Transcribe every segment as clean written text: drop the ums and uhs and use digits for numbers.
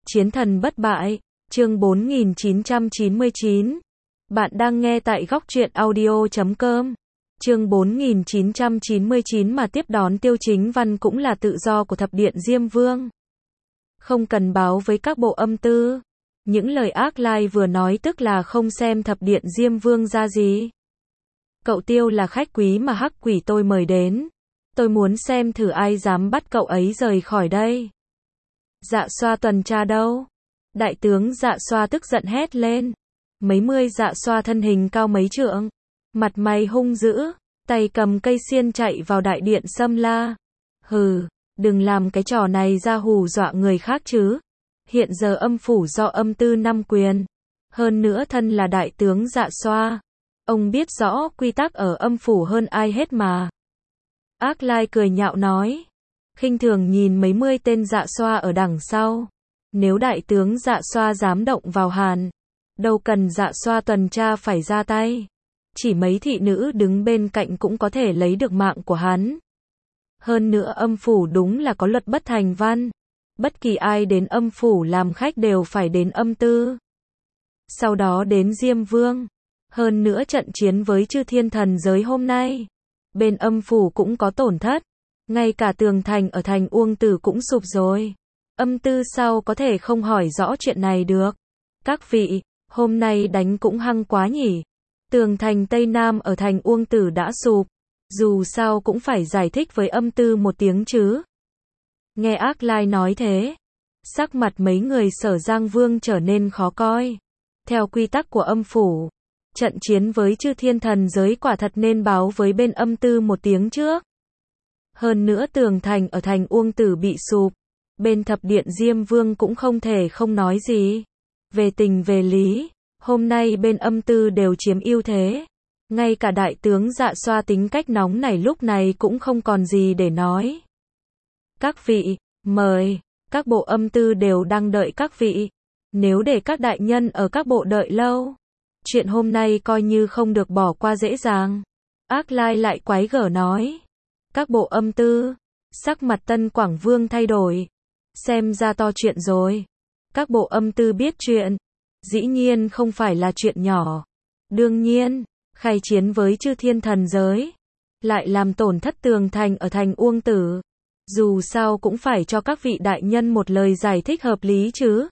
Chiến thần bất bại, chương 4999. Bạn đang nghe tại góc truyện audio.com. Chương 4999 mà tiếp đón Tiêu Chính Văn cũng là tự do của Thập Điện Diêm Vương. Không cần báo với các bộ âm tư. Những lời ác lai vừa nói tức là không xem Thập Điện Diêm Vương ra gì. Cậu Tiêu là khách quý mà Hắc Quỷ tôi mời đến. Tôi muốn xem thử ai dám bắt cậu ấy rời khỏi đây. Dạ Xoa tuần tra đâu? Đại tướng Dạ Xoa tức giận hét lên. Mấy mươi Dạ Xoa thân hình cao mấy trượng, mặt mày hung dữ, tay cầm cây xiên chạy vào đại điện xâm la. Hừ, đừng làm cái trò này ra hù dọa người khác chứ. Hiện giờ âm phủ do âm tư năm quyền. Hơn nữa thân là đại tướng Dạ Xoa. Ông biết rõ quy tắc ở âm phủ hơn ai hết mà. Ác Lai cười nhạo nói. Khinh thường nhìn mấy mươi tên Dạ Xoa ở đằng sau. Nếu đại tướng Dạ Xoa dám động vào Hàn, đâu cần Dạ Xoa tuần tra phải ra tay. Chỉ mấy thị nữ đứng bên cạnh cũng có thể lấy được mạng của hắn. Hơn nữa âm phủ đúng là có luật bất thành văn. Bất kỳ ai đến âm phủ làm khách đều phải đến âm tư. Sau đó đến Diêm Vương. Hơn nữa trận chiến với chư thiên thần giới hôm nay, bên âm phủ cũng có tổn thất. Ngay cả tường thành ở thành Uông Tử cũng sụp rồi. Âm tư sao có thể không hỏi rõ chuyện này được. Các vị, hôm nay đánh cũng hăng quá nhỉ. Tường thành Tây Nam ở thành Uông Tử đã sụp. Dù sao cũng phải giải thích với âm tư một tiếng chứ. Nghe Ác Lai nói thế, sắc mặt mấy người Sở Giang Vương trở nên khó coi. Theo quy tắc của âm phủ, trận chiến với chư thiên thần giới quả thật nên báo với bên âm tư một tiếng trước. Hơn nữa tường thành ở thành Uông Tử bị sụp, bên Thập Điện Diêm Vương cũng không thể không nói gì. Về tình về lý, hôm nay bên âm tư đều chiếm ưu thế. Ngay cả đại tướng Dạ Xoa tính cách nóng này lúc này cũng không còn gì để nói. Các vị, mời, các bộ âm tư đều đang đợi các vị. Nếu để các đại nhân ở các bộ đợi lâu, chuyện hôm nay coi như không được bỏ qua dễ dàng. Ác Lai lại quái gở nói. Các bộ âm tư, sắc mặt Tân Quảng Vương thay đổi. Xem ra to chuyện rồi. Các bộ âm tư biết chuyện. Dĩ nhiên không phải là chuyện nhỏ. Đương nhiên, khai chiến với chư thiên thần giới, lại làm tổn thất tường thành ở thành Uông Tử. Dù sao cũng phải cho các vị đại nhân một lời giải thích hợp lý chứ.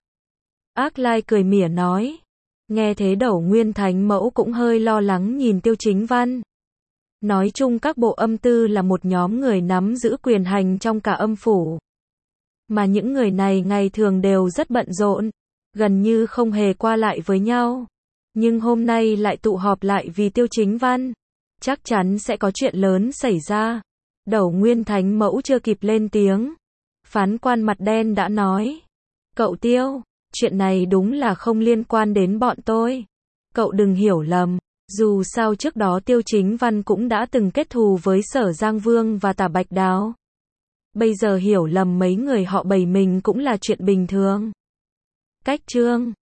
Ác Lai cười mỉa nói. Nghe thế Đẩu Nguyên Thánh Mẫu cũng hơi lo lắng nhìn Tiêu Chính Văn. Nói chung các bộ âm tư là một nhóm người nắm giữ quyền hành trong cả âm phủ. Mà những người này ngày thường đều rất bận rộn, gần như không hề qua lại với nhau. Nhưng hôm nay lại tụ họp lại vì Tiêu Chính Văn. Chắc chắn sẽ có chuyện lớn xảy ra. Đẩu Nguyên Thánh Mẫu chưa kịp lên tiếng. Phán quan mặt đen đã nói. Cậu Tiêu, chuyện này đúng là không liên quan đến bọn tôi. Cậu đừng hiểu lầm. Dù sao trước đó Tiêu Chính Văn cũng đã từng kết thù với Sở Giang Vương và Tả Bạch Đào. Bây giờ hiểu lầm mấy người họ bầy mình cũng là chuyện bình thường. Cách chương